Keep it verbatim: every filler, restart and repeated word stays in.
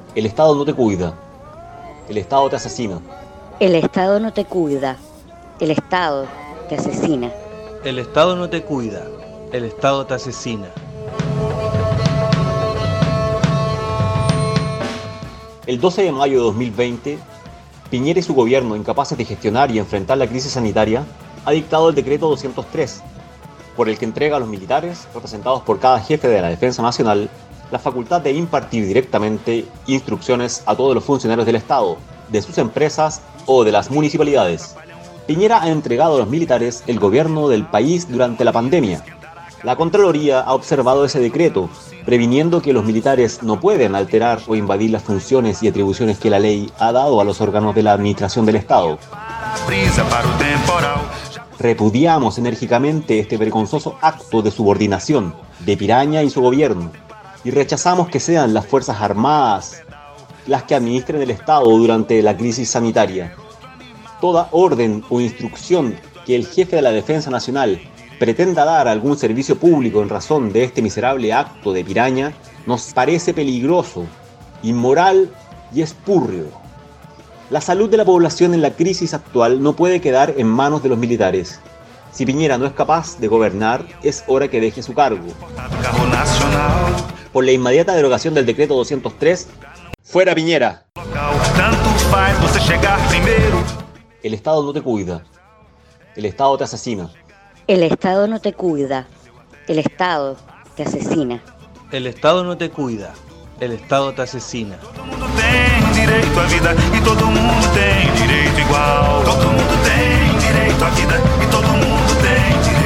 El Estado no te cuida. El Estado te asesina. El Estado no te cuida. El Estado te asesina. El Estado no te cuida. El Estado te asesina. El doce de mayo de dos mil veinte, Piñera y su gobierno, incapaces de gestionar y enfrentar la crisis sanitaria, ha dictado el decreto doscientos tres, por el que entrega a los militares, representados por cada jefe de la Defensa Nacional, la facultad de impartir directamente instrucciones a todos los funcionarios del Estado, de sus empresas o de las municipalidades. Piñera ha entregado a los militares el gobierno del país durante la pandemia. La Contraloría ha observado ese decreto, previniendo que los militares no pueden alterar o invadir las funciones y atribuciones que la ley ha dado a los órganos de la administración del Estado. Repudiamos enérgicamente este vergonzoso acto de subordinación de Piraña y su gobierno, y rechazamos que sean las Fuerzas Armadas las que administren el Estado durante la crisis sanitaria. Toda orden o instrucción que el jefe de la Defensa Nacional pretenda dar a algún servicio público en razón de este miserable acto de Piraña nos parece peligroso, inmoral y espúrreo. La salud de la población en la crisis actual no puede quedar en manos de los militares. Si Piñera no es capaz de gobernar, es hora que deje su cargo. Por la inmediata derogación del decreto doscientos tres, ¡fuera Piñera! El Estado no te cuida. El Estado te asesina. El Estado no te cuida. El Estado te asesina. El Estado no te cuida. El Estado te asesina. Todo mundo tem direito à vida e todo mundo tem direito igual. Todo mundo tem direito à vida e todo mundo tem direito